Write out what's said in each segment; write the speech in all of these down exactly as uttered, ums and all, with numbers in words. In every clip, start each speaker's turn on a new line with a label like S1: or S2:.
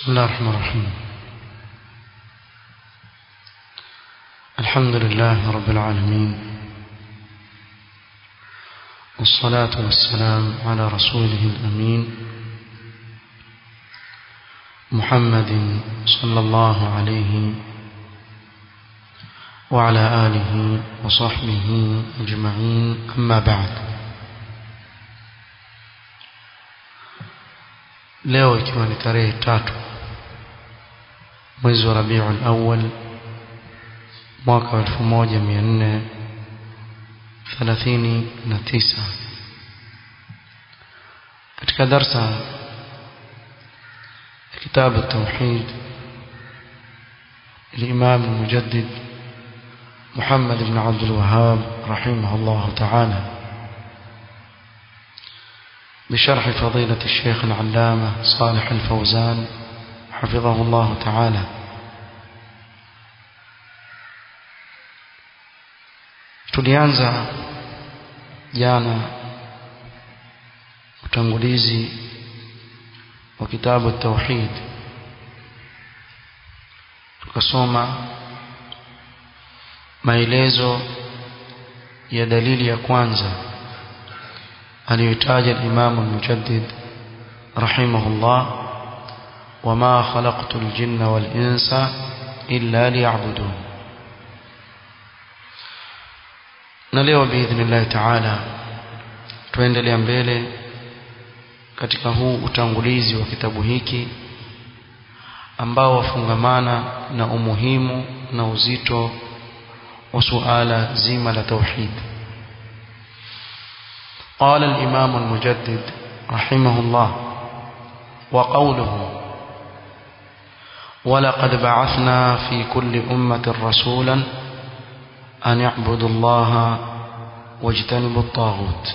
S1: بسم الله الرحمن الرحيم. الحمد لله رب العالمين، والصلاة والسلام على رسوله الأمين محمد صلى الله عليه وعلى آله وصحبه أجمعين، أما بعد. leo ikiwa ni tarehe tatu mwezi wa Rabiul Awwal mwaka wa elfu moja mia nne thelathini na tisa, katika darsa ya kitabu Tauhid الإمام المجدد محمد بن عبد الوهاب رحمه الله تعالى بشرح فضيلة الشيخ العلامة صالح الفوزان حفظه الله تعالى. tulianza jana utangulizi wa kitabu Tauhid, tukasoma maelezo ya dalili ya kwanza aliyotaja al-Imam al-Mujaddid rahimahullah, wama khalaqtu al-jinna wal-insa illa liya'budun. Na leo biidhnillah ta'ala tuendelea mbele katika huu utangulizi wa kitabu hiki ambao wafungamana na umuhimu na uzito wa suala zima la tauhid. قال الإمام المجدد رحمه الله: وقوله ولقد بعثنا في كل أمة رسولا أن يعبدوا الله واجتنبوا الطاغوت.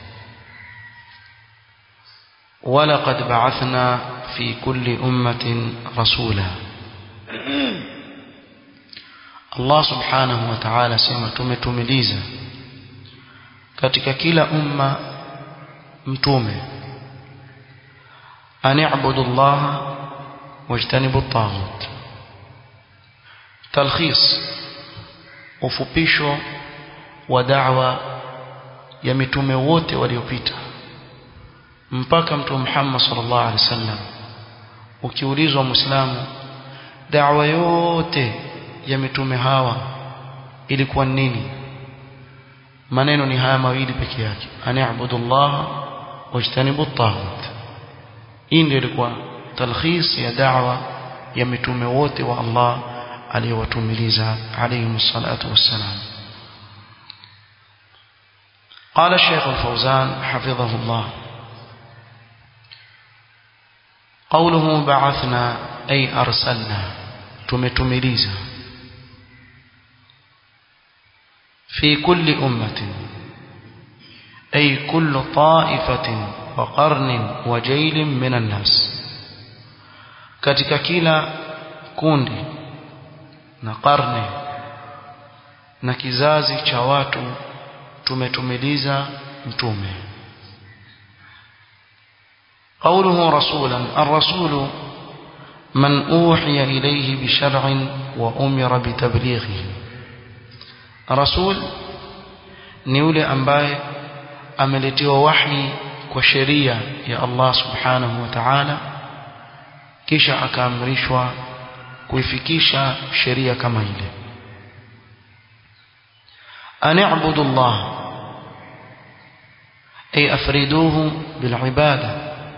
S1: ولقد بعثنا في كل أمة رسولا. الله سبحانه وتعالى سيما tumetumiliza katika kila umma mtume, an ya'budu Allah wajtanibu at-taghut. Talkhis, ufupisho wa da'wa ya mitume wote waliopita mpaka mtume Muhammad sallallahu alaihi wasallam. Ukiulizwa Muislamu, da'wa yote ya mitume hawa ilikuwa nini? maneno ni haya mawili peke yake: ani'budu Allah wajtanibu at-taghut. Hii ndio ilikuwa talkhis ya da'wa ya mitume wote wa Allah aliyowatumiliza alayhi salatu wassalam. قال الشيخ الفوزان حفظه الله: قوله بعثنا أي أرسلنا، tumetumiliza في كل أمة أي كل طائفة وقرن وجيل من الناس، katika kila kundi na karne na kizazi cha watu tumetumiliza mtume. قوله رسولا، الرسول من أوحي إليه بشرع وأمر بتبليغه. Rasul ni yule ambaye ameletiwa wahi kwa sheria ya Allah subhanahu wa ta'ala, kisha akaamrishwa kuifikisha sheria kama ile. Ani'budu Allah ay afriduhu bil ibada,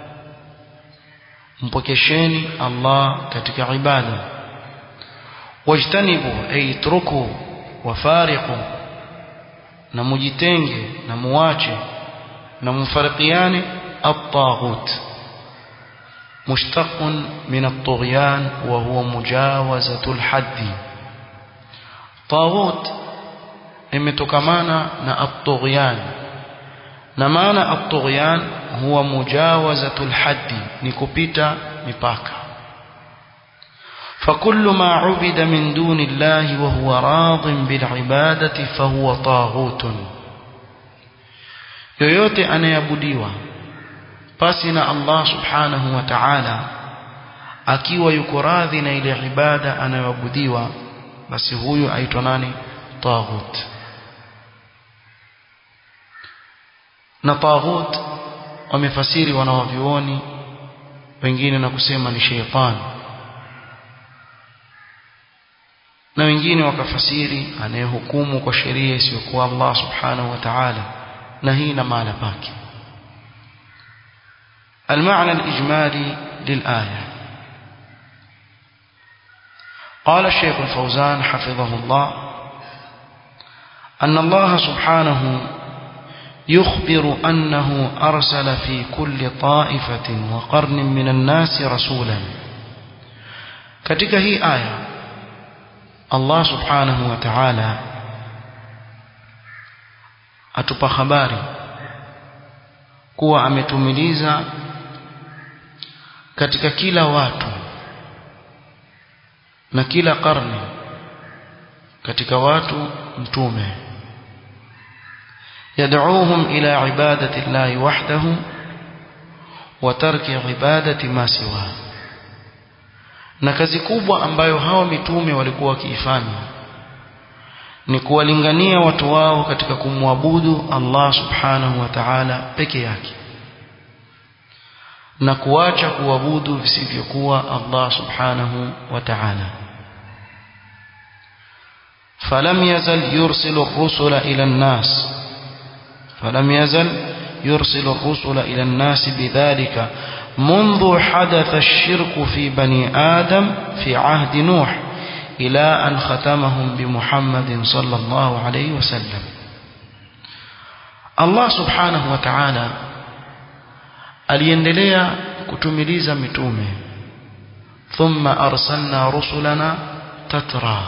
S1: mpokesheni Allah katika ibada. Wajtanibu ay truku wafariqu, na mujitenge na muache na mfariqiane at-taghut. mushtaqun min at-tughyan wa huwa mujawazatu al-haddi. taghut imetokamana na at-tughyan, na maana at-tughyan huwa mujawazatu al-haddi, ni kupita mipaka. فكل ما عبد من دون الله وهو راض بالعبادة فهو طاغوت. yoyote anayeabudiwa pasi na Allah subhanahu wa ta'ala akiwa yuko radhi na ile ibada anayoabudiwa, basi huyu aitwa nani? Taghut. Na taghut wamefasiri wanawavyuoni wengine na kusema ni sheitani, na wengine wakafasiri anayehukumu kwa sheria isiyokuwa Allah subhanahu wa ta'ala, na hii na maana pake. المعنى الإجمالي للآية. قال الشيخ الفوزان حفظه الله أن الله سبحانه يخبر أنه أرسل في كل طائفة وقرن من الناس رسولا. katika hii aya Allah subhanahu wa ta'ala atupa habari kuwa ametumiliza katika kila watu na kila karne katika watu mtume, yad'uuhum ila ibadati llahi wahdahu wa tarki ibadati ma siwa. Na kazi kubwa ambayo hawa mitume walikuwa wakiifanya ni kuwalingania watu wao katika kumwabudu Allah subhanahu wa ta'ala peke yake na kuacha kuabudu visivyokuwa Allah subhanahu wa ta'ala. falam yazal yursilu ar-rusula ila an-nas falam yazal yursilu ar-rusula ila an-nas bidhalika منذ حدث الشرك في بني آدم في عهد نوح إلى أن ختمهم بمحمد صلى الله عليه وسلم. الله سبحانه وتعالى aliendelea kutumiliza mitume, thumma arsalna rusulana tatra,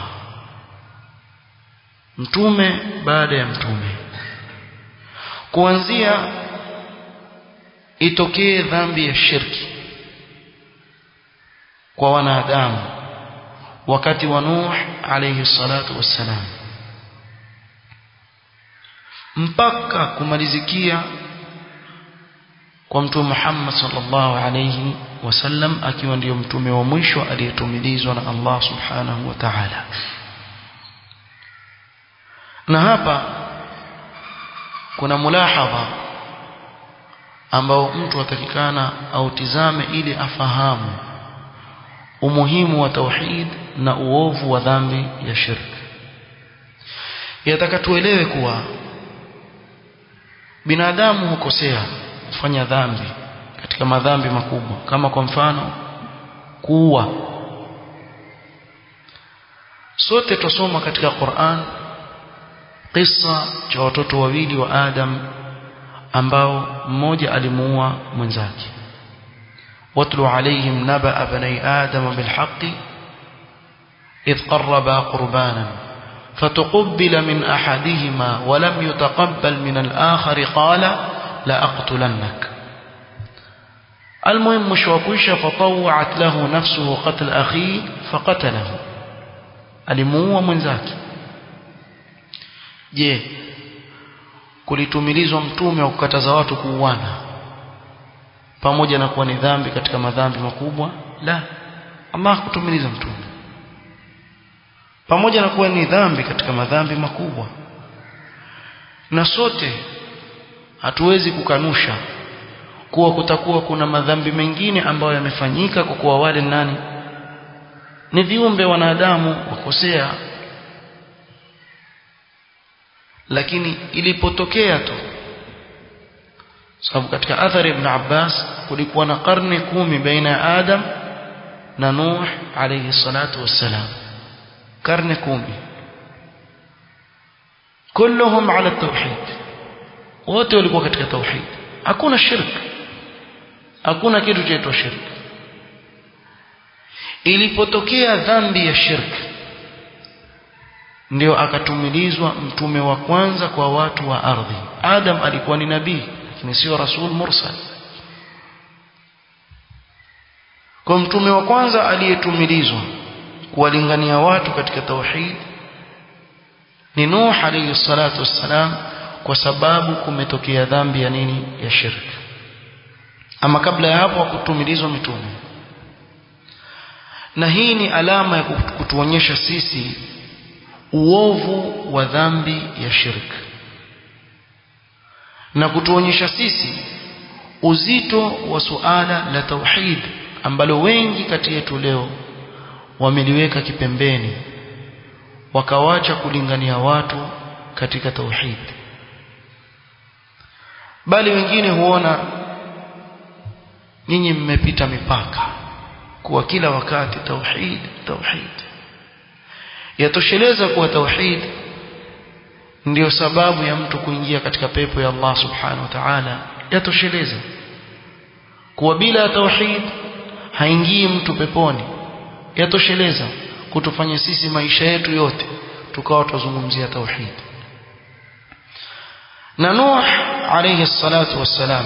S1: mtume baada ya mtume, kuanzia itokee dhambi ya shirki kwa wanadamu wakati wa Nuh alayhi salatu wassalam, mpaka kumalizikia kwa mtume Muhammad sallallahu alayhi wasallam akiwa ndiyo mtume wa mwisho aliyetumilizwa na Allah subhanahu wa ta'ala. Na hapa kuna mulahadha ambao mtu atakikana autizame ili afahamu umuhimu wa tauhid na uovu wa dhambi ya shirk. Yataka tuelewe kuwa binadamu hukosea, kufanya dhambi katika madhambi makubwa, kama kwa mfano kuua. Sote tusoma katika Qur'an kisa cha watoto wawili wa Adam ambao mmoja alimuua mwenzake. watlu alayhim naba bani adam bilhaqqi idh qarraba qurbanan fatuqbila min ahadihima wa lam yutaqabbal min al-akhar qala la aqtulannak. المهم مشوكوشا فطوعت له نفسه قتل أخيه فقتله, alimuua mwenzake. Je, kulitumilizwa mtume wa kukataza watu kuuana pamoja na kuwa ni dhambi katika madhambi makubwa? La, Allah kutumiliza mtume pamoja na kuwa ni dhambi katika madhambi makubwa. Na sote hatuwezi kukanusha kuwa kutakuwa kuna madhambi mengine ambayo yamefanyika kwa kuwa wale nani ni viumbe wanadamu wakosea. Lakini ilipotokea tu, sababu katika athari ibn Abbas kulikuwa na karne kumi baina ya Adam na Nuh alayhi salatu wassalam, karne kumi, kulluhum ala tauhid, wote walikuwa katika tauhid, hakuna shirk, hakuna kitu chaitwa shirk. Ilipotokea dhambi ya shirk, ndio akatumilizwa mtume wa kwanza kwa watu wa ardhi. Adam alikuwa ni nabii lakini sio rasul mursal. Kwa mtume wa kwanza aliyetumilizwa kuwalingania watu katika tauhid ni Nuh alayhi salatu wassalam, kwa sababu kumetokea dhambi ya nini? Ya shirk. Ama kabla ya hapo hakutumilizwa mitume. na hii ni alama ya kutuonyesha sisi uovu wa dhambi ya shirk, na kutuonyesha sisi uzito wa suala la tauhid ambalo wengi kati yetu leo wameliweka kipembeni, wakawacha kulingania watu katika tauhid. Bali wengine huona nyinyi mmepita mipaka kwa kila wakati tauhid tauhid. Yatosheleza kuwa tauhid ndio sababu ya mtu kuingia katika pepo ya Allah subhanahu wa ta'ala. Yatosheleza kuwa bila tauhid haingii mtu peponi. Yatosheleza kutufanya sisi maisha yetu yote tukawa tuzungumzia tauhid. Na Nuh alayhi salatu wassalam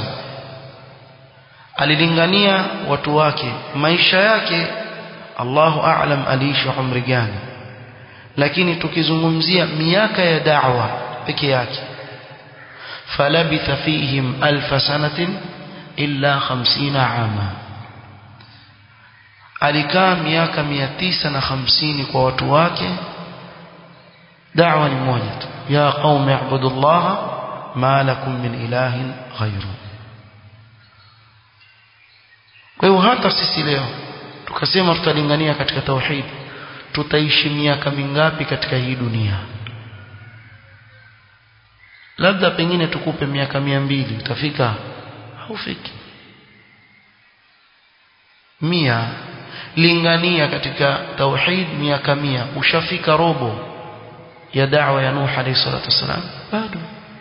S1: alilingania watu wake, maisha yake Allahu a'lam aliishi umri gani, lakini tukizungumzia miaka ya da'wa peke yake, falabitha fihim alf sanatin illa khamsina ama, alikaa miaka mia tisa na hamsini kwa watu wake. Da'wa ni moja tu, ya qaumi ibudullaha ma lakum min ilahin ghayru. Kwa hiyo hata sisi leo tukasema tutalingania katika tauhid, tutaishi miaka mingapi katika hii dunia? Labda pengine tukupe miaka mia mbili, utafika? Haufiki. Mia, lingania katika tauhid miaka mia, ushafika robo ya da'wa ya Nuh alayhi salatu wasalam? Bado.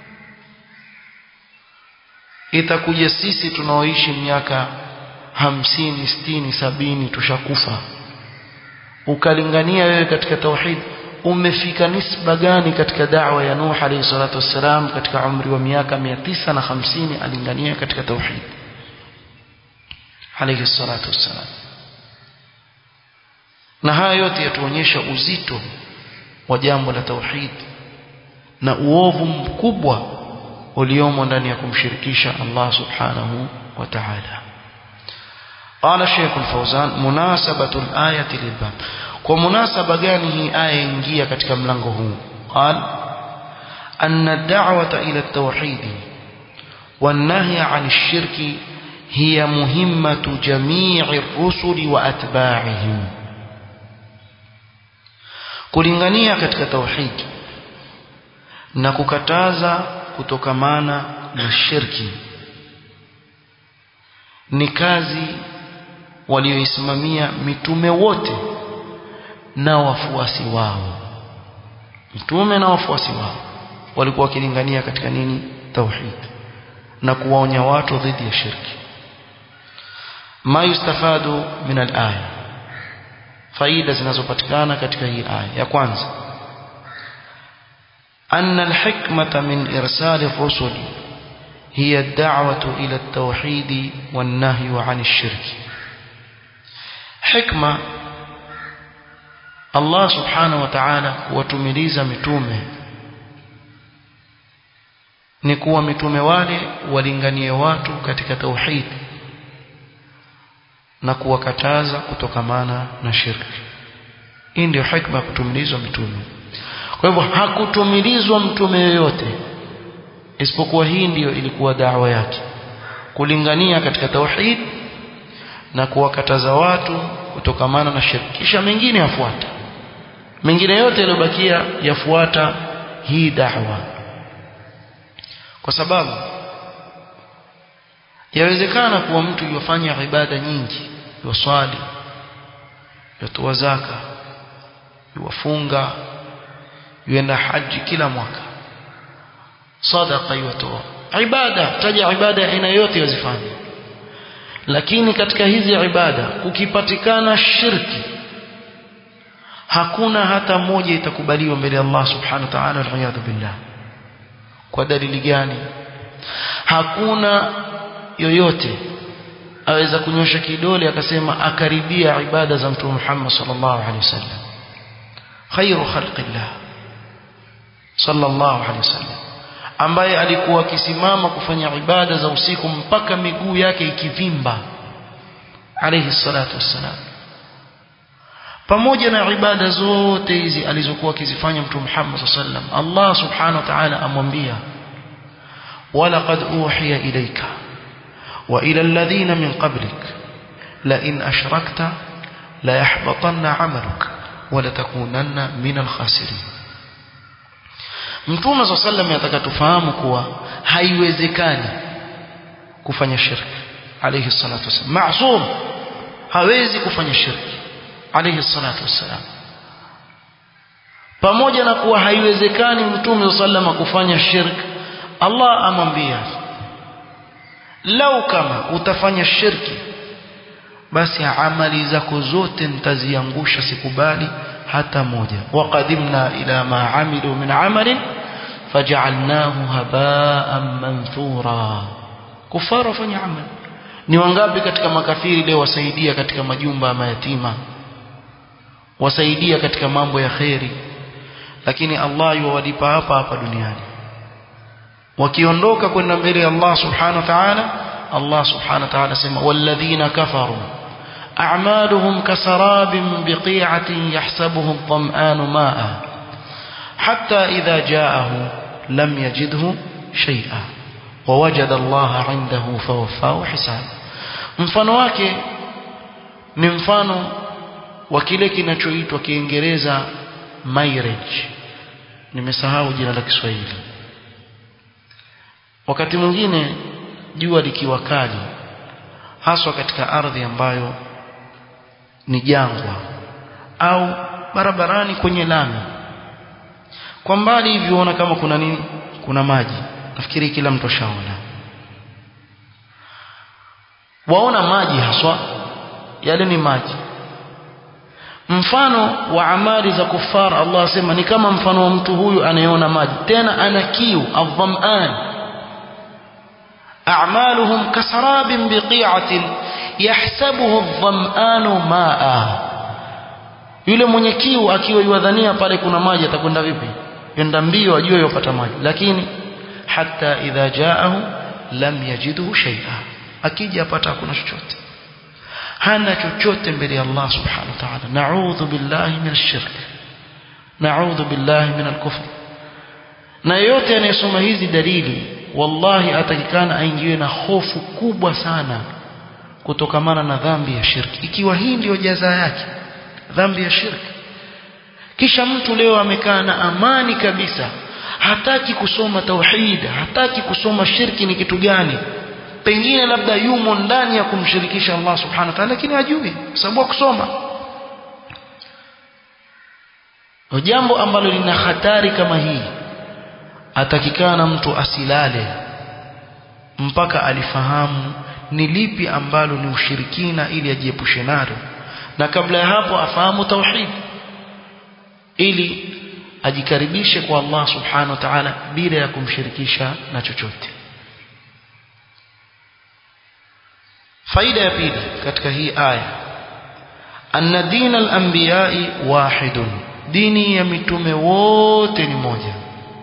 S1: Itakuja sisi tunaoishi miaka hamsini, sitini, sabini tushakufa, ukalingania wewe katika tauhid, umefika nisba gani katika da'wa ya Nuh alayhi salatu wasalam katika umri wa miaka mia tisa na hamsini alingania katika tauhid alayhi salatu wasalam. Na haya yote yatuonyesha uzito wa jambo la tauhid na uovu mkubwa uliomo ndani ya kumshirikisha Allah subhanahu wa ta'ala. قال الشيخ الفوزان مناسبة الآية للباب. ومناسبة gani hii aya ingia katika mlango huu؟ قال أن الدعوة إلى التوحيد والنهي عن الشرك هي مهمة جميع الرسل وأتباعهم. kulingania katika tauhid na kukataza kutokamana na shirki ni kazi walioisimamia mitume wote na wafuasi wao. Mitume na wafuasi wao walikuwa wakilingania katika nini? Tauhid, na kuwaonya watu dhidi ya shirki. Ma yustafadu min al-aya, faida zinazopatikana katika hii aya. Ya kwanza, anna al-hikmata min irsali ar-rusul hiya ad-da'watu ila at-tauhid wan-nahyu 'ani ash-shirk. Hikma Allah subhanahu wa ta'ala kuwatumiliza mitume ni kuwa mitume wale walinganie watu katika tauhid na kuwakataza kutokamana na shirki. Hii ndio hikma kutumilizwa mitume. Kwa hivyo hakutumilizwa mtume yoyote isipokuwa hii ndio ilikuwa da'wa yake, kulingania katika tauhid na kuwakataza watu kutokamana na shirki. Kisha mengine yafuata, mengine yote yaliyobakia yafuata hii da'wa. Kwa sababu yawezekana kuwa mtu yofanya ibada nyingi, yoswali, yotoa zaka, yuwafunga, yuenda haji kila mwaka, sadaqa yotoa, ibada, taja ibada ya aina yote yazifanya, lakini katika hizi ibada kukipatikana shirki, hakuna hata moja itakubaliwa mbele ya Allah subhanahu wa ta'ala, wal billah. Kwa dalili gani? Hakuna yoyote aweza kunyosha kidole akasema akaribia ibada za Mtume Muhammad sallallahu alaihi wasallam, khairu khalqillah sallallahu alaihi wasallam, ambaye alikuwa akisimama kufanya ibada za usiku mpaka miguu yake ikivimba, alayhi salatu wassalam. pamoja na ibada zote hizi alizokuwa akizifanya Mtume Muhammad sallallahu alaihi wasallam, Allah subhanahu wa ta'ala amwambia walaqad uhiya ilayka wa ila alladhina min qablik la in ashrakta la yahbatanna 'amaluka wa la takunanna min al-khasirin. Mtume sallallahu alaihi wasallam yataka tufahamu kuwa haiwezekani kufanya shirki alayhi salatu wasallam, maasum, hawezi kufanya shirki alayhi salatu wasallam. Pamoja na kuwa haiwezekani Mtume sallallahu kufanya shirki, Allah amwambia lau kama utafanya shirki basi amali zako zote nitaziangusha, sikubali hata moja. Waqadimna ila ma amilu min amalin faj'alnahu haba'an manthura. Kufara wafanya amali. Ni wangapi katika makafiri leo wasaidia katika majumba ya mayatima, wasaidia katika mambo ya khairi, lakini Allah yuwalipa hapa hapa duniani. Wakiondoka kwenda mbele ya Allah subhanahu wa ta'ala, Allah subhanahu wa ta'ala sema walladhina kafaru a'maluhum kasarabin biqi'atin yahsabuhu adh-dham'anu ma'a hatta idha ja'ahu lam yajidhu shay'a wa wajada Allah 'indahu fawaffahu hisab. Mfano wake ni mfano wa kile kinachoitwa Kiingereza marriage, nimesahau jina la Kiswahili. Wakati mwingine jua likiwa kali, haswa katika ardhi ambayo ni jangwa au barabarani kwenye lami, kwa mbali hivi unaona kama kuna nini, kuna maji. Nafikiri kila mtu ashaona, waona maji haswa, yale ni maji. Mfano wa amali za kufar, Allah asema ni kama mfano wa mtu huyu anayeona maji, tena ana kiu, adh-dham'an. أعمالهم كسراب بقيعة يحسبه الظمآن ماء. yule mwenye kiu akiwa yuadhania pale kuna maji atakwenda vipi? Yenda mbio ajue yopata maji, lakini hatta idha jaahu lam yajidhu shay'a, akija apata hakuna chochote, hana chochote mbele ya Allah subhanahu wa ta'ala. Na'udhu billahi minash shirk, na'udhu billahi minal kufr. Na yote anayesoma hizi dalili wallahi atakikana aingiwe na hofu kubwa sana kutokamana na dhambi ya shirki, ikiwa hii ndio jaza yake, dhambi ya shirki. Kisha mtu leo amekaa na amani kabisa, hataki kusoma tauhid, hataki kusoma shirki ni kitu gani, pengine labda yumo ndani ya kumshirikisha Allah subhanahu wa ta'ala, lakini hajui sababu kusoma. Jambo ambalo lina hatari kama hii, atakikana mtu asilale mpaka alifahamu ni lipi ambalo ni ushirikina ili ajiepushe nalo, na kabla ya hapo afahamu tauhid ili ajikaribishe kwa Allah subhanahu wa ta'ala bila ya kumshirikisha na chochote. Faida ya pili katika hii aya, anna dina al-anbiya'i wahidun, dini ya mitume wote ni moja.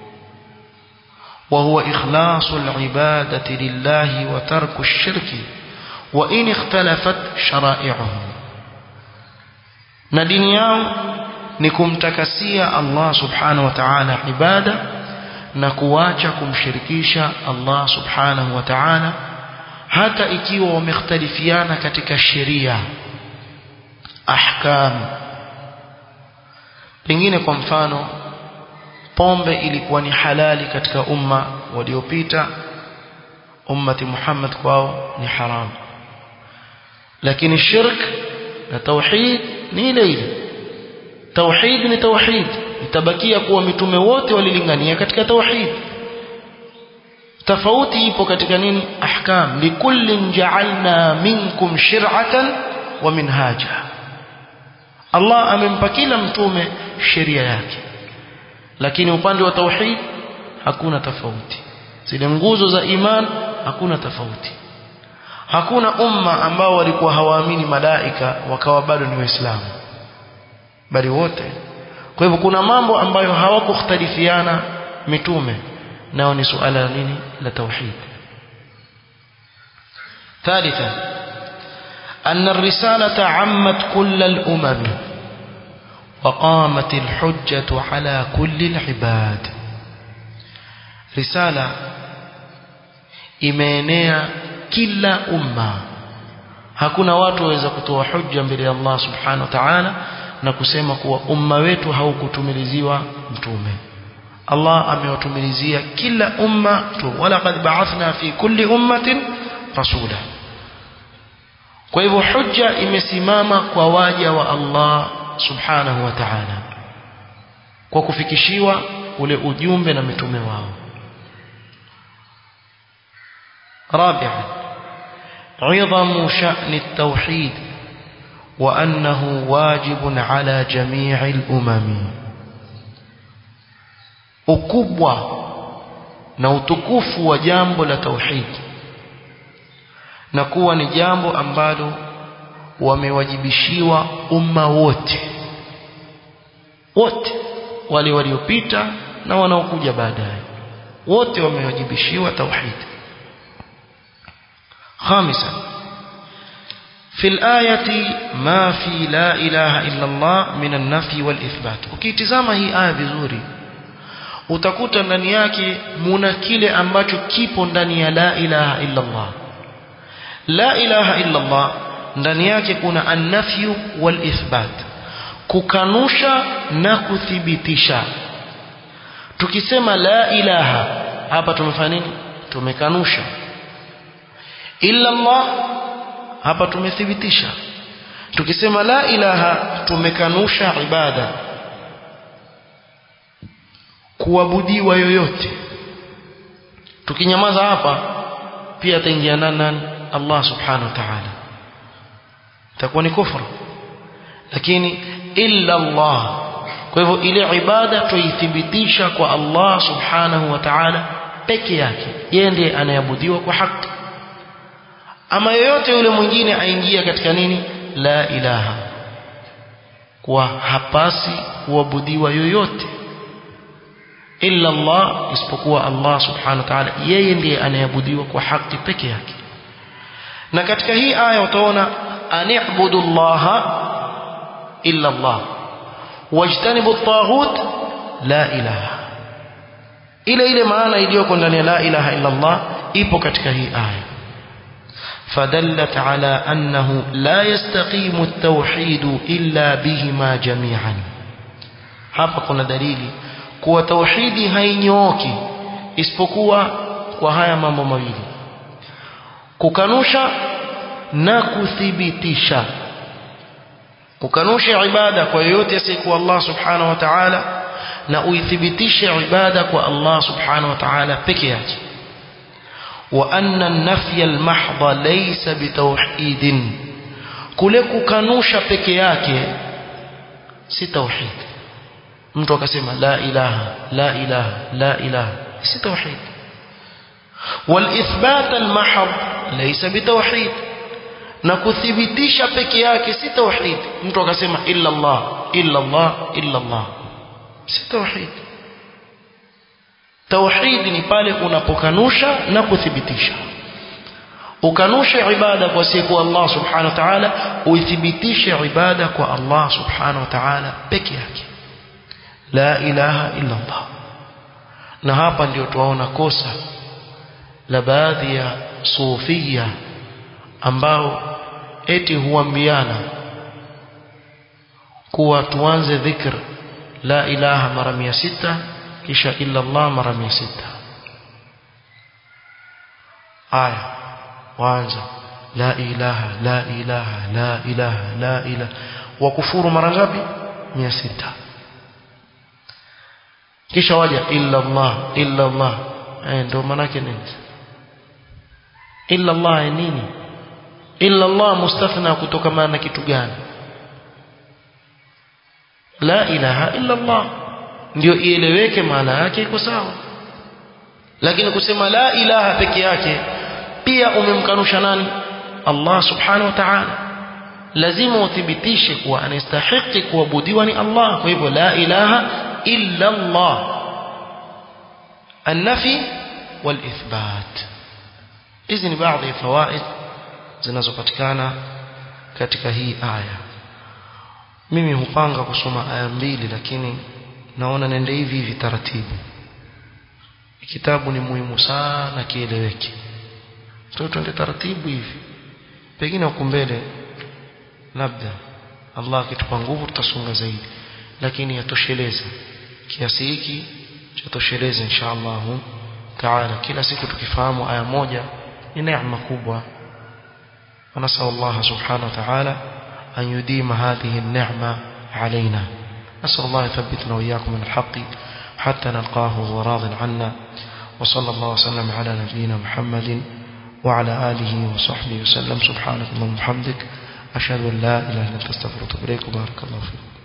S1: وهو إخلاص العبادة لله وترك الشرك وإن اختلفت شرائعهم. ندين ياو نكم تكسيا الله سبحانه وتعالى عبادة, نكواچكم شركيشا الله سبحانه وتعالى, hata ikiwa wamekhtalifiana katika sheria, ahkam. Pengine kwa mfano pombe ilikuwa ni halali katika umma waliopita, ummati Muhammad kwao ni haram, lakini shirk na tauhid ni ile ile. Tauhid ni tauhid, itabakia kuwa mitume wote walilingania katika tauhid. Tofauti ipo katika nini? Ahkam. Likullin ja'alna minkum shir'atan wa minhaja. Allah amempa kila mtume sheria yake, lakini upande wa tauhid hakuna tofauti. Zile nguzo za iman hakuna tofauti. Hakuna umma ambao walikuwa hawaamini malaika wakawa bado ni waislamu, bali wote. Kwa hivyo kuna mambo ambayo hawakukhtalifiana mitume, nao ni suala la nini? La tauhid. ثالثا أن الرسالة عمت كل الأمم وقامت الحجة على كل العباد. رسالة imeenea kila umma. Hakuna watu waweza kutoa hujja mbele ya Allah subhanahu wa ta'ala na kusema kuwa umma wetu haukutumiliziwa mtume. Allah amewatumilizia kila umma tu, wala qad ba'athna fi kulli ummatin rasula. Kwa hivyo hujja imesimama kwa waja wa Allah subhanahu wa ta'ala kwa kufikishiwa ule ujumbe na mitume wao. رابعا عظم شأن التوحيد وأنه واجب على جميع الأمم. ukubwa na utukufu wa jambo la tauhid na kuwa ni jambo ambalo wamewajibishiwa umma wote wote wale waliopita na wanaokuja baadaye, wote wamewajibishiwa tauhid. خامسا في الآية ما في لا إله إلا الله من النفي والإثبات. ukitizama hii aya vizuri utakuta ndani yake muna kile ambacho kipo ndani ya la ilaha illa Allah. La ilaha illa Allah ndani yake kuna an-nafyu wal-ithbat, kukanusha na kuthibitisha. Tukisema la ilaha hapa tumefanya nini? Tumekanusha. Illa Allah hapa tumethibitisha. Tukisema la ilaha tumekanusha ibada, kuabudiwa yoyote. Tukinyamaza hapa pia ataingia nani? Allah subhanahu wa ta'ala, itakuwa ni kufuru. Lakini illa Allah, kwa hivyo ile ibada tuithibitisha kwa Allah subhanahu wa ta'ala peke yake, yeye ndiye anayeabudiwa kwa haki. Ama yoyote yule mwingine aingia katika nini? La ilaha, kwa hapasi kuabudiwa yoyote illa Allah, isipokuwa Allah subhanahu wa ta'ala, yeye ndiye anayeabudiwa kwa haki peke yake. Na katika hii aya utaona ani'budu Allah illa Allah wajtanibu at-taghut la ilaha. Ile ile maana iliyoko ndani ya la ilaha illa Allah ipo katika hii aya. فدلت على أنه لا يستقيم التوحيد إلا بهما جميعا. hapa kuna dalili kuwa tauhidi hainyooki isipokuwa kwa haya mambo mawili: kukanusha na kuthibitisha. Kukanusha ibada kwa yoyote asiyekuwa Allah subhanahu wa ta'ala, na uithibitishe ibada kwa Allah subhanahu wa ta'ala peke yake. وأن النفي المحض ليس بتوحيد. kule kukanusha peke yake si tauhid. Mtu akasema la ilaha la ilaha la ilaha, si tauhid. والإثبات المحض ليس بتوحيد. na kuthibitisha peke yake si tauhid. Mtu akasema illa Allah illa Allah illa Allah, si tauhid. Tauhid ni pale unapokanusha na kuthibitisha. Ukanushe ibada kwa siku Allah subhanahu wa ta'ala, uithibitishe ibada kwa Allah subhanahu wa ta'ala peke yake. La ilaha illa Allah. Na hapa ndio tuwaona kosa la baadhi ya sufia ambao eti huambiana kuwa tuanze dhikr la ilaha mara mia sita kisha illa Allah mara mia sita. Aya waanza la ilaha la ilaha la ilaha la ilaha, wakufuru mara ngapi? mia sita. Kisha waja illa Allah illa Allah. Eh, ndio maana yake nini? Illa Allah ni nini? Illa Allah mustathna kutoka maana kitu gani? La ilaha illa Allah ndio ieleweke maana yake iko sawa. Lakini kusema la ilaha peke yake pia umemkanusha nani? Allah subhanahu wa ta'ala. Lazima uthibitishe kuwa anastahili kuabudiwa ni Allah. Kwa hivyo la ilaha illa Allah, an-nafi wal-ithbat. Hizi ni baadhi ya fawaid zinazopatikana katika hii aya. mimi hupanga kusoma aya mbili lakini naona nende hivi hivi taratibu. Kitabu ni muhimu sana kieleweke. Tuende taratibu hivi. Pengine huko mbele labda Allah akitupa nguvu tutasonga zaidi, lakini yatosheleza kiasi hiki chatosheleza inshallah taala. Kila siku tukifahamu aya moja ni neema kubwa. ونسأل الله سبحانه وتعالى أن يديم هذه النعمة علينا. نسأل الله يثبتنا وإياكم من الحق حتى نلقاه وهو راض عنا. وصلى الله وسلم على نبينا محمد وعلى آله وصحبه وسلم. سبحانك اللهم وبحمدك أشهد أن لا إله إلا أنت أستغفرك وأتوب إليك. بارك الله فيك.